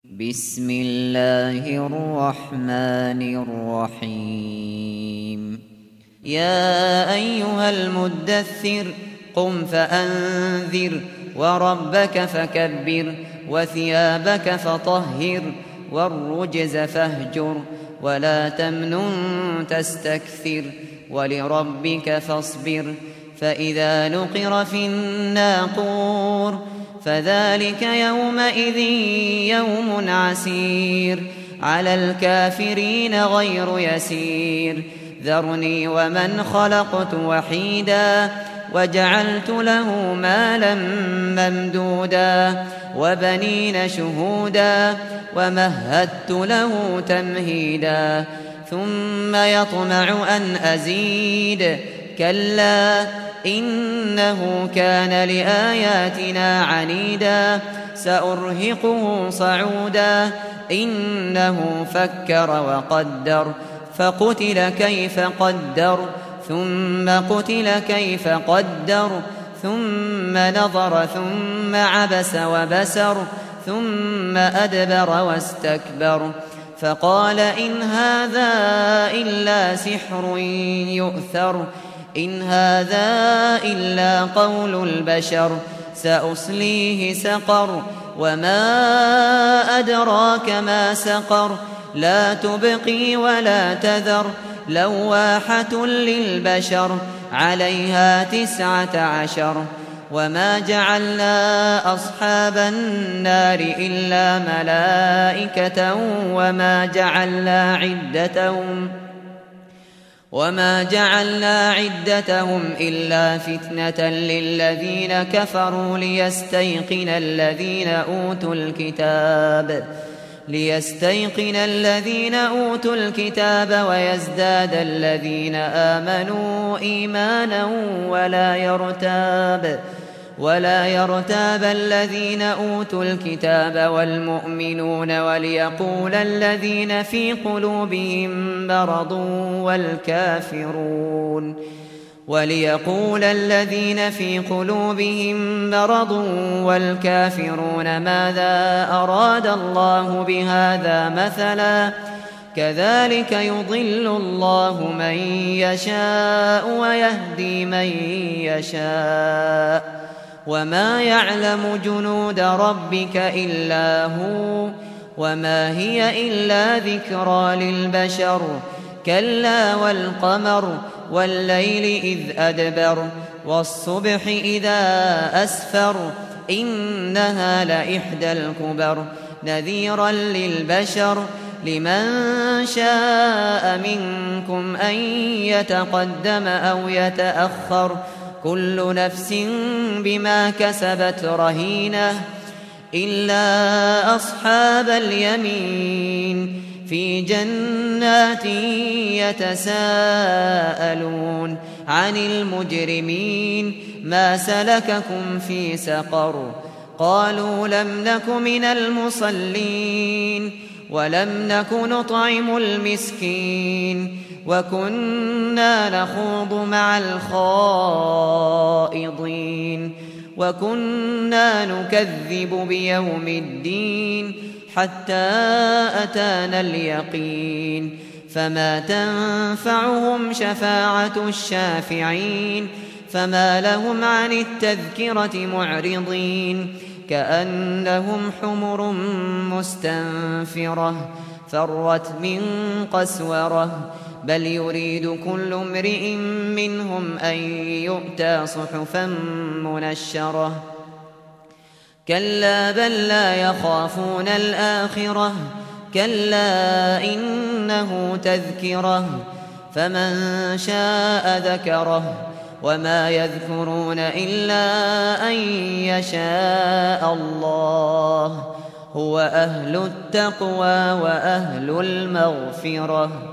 بسم الله الرحمن الرحيم. يا أيها المدثر قم فأنذر وربك فكبر وثيابك فطهر والرجز فاهجر ولا تمنن تستكثر ولربك فاصبر. فإذا نقر في الناقور فذلك يومئذ يوم عسير على الكافرين غير يسير. ذرني ومن خلقت وحيدا وجعلت له مالا ممدودا وبنين شهودا ومهدت له تمهيدا ثم يطمع أن أزيد كلا إنه كان لآياتنا عنيدا سأرهقه صعودا إنه فكر وقدر فقتل كيف قدر ثم قتل كيف قدر ثم نظر ثم عبس وبسر ثم أدبر واستكبر فقال إن هذا إلا سحر يؤثر إن هذا إلا قول البشر سأصليه سقر وما أدراك ما سقر لا تبقي ولا تذر لواحة للبشر عليها 19 وما جعلنا أصحاب النار إلا ملائكة وما جعلنا عدتهم إلا فتنة للذين كفروا ليستيقن الذين أوتوا الكتاب ويزداد الذين آمنوا إيمانا ولا يرتاب الذين أوتوا الكتاب والمؤمنون وليقول الذين في قلوبهم مرض والكافرون ماذا أراد الله بهذا مثلا كذلك يضل الله من يشاء ويهدي من يشاء وما يعلم جنود ربك إلا هو وما هي إلا ذكرى للبشر كلا والقمر والليل إذ أدبر والصبح إذا أسفر إنها لإحدى الكبر نذيرا للبشر لمن شاء منكم أن يتقدم أو يتأخر كل نفس بما كسبت رهينة إلا أصحاب اليمين في جنات يتساءلون عن المجرمين ما سلككم في سقر قالوا لم نك من المصلين ولم نك نطعم المسكين وكنا نخوض مع الخائضين وكنا نكذب بيوم الدين حتى أتانا اليقين فما تنفعهم شفاعة الشافعين فما لهم عن التذكرة معرضين كأنهم حمر مستنفرة فرت من قسورة بل يريد كل امرئ منهم أن يؤتى صحفا منشرة كلا بل لا يخافون الآخرة كلا إنه تذكرة فمن شاء ذكره وما يذكرون إلا أن يشاء الله هو أهل التقوى وأهل المغفرة.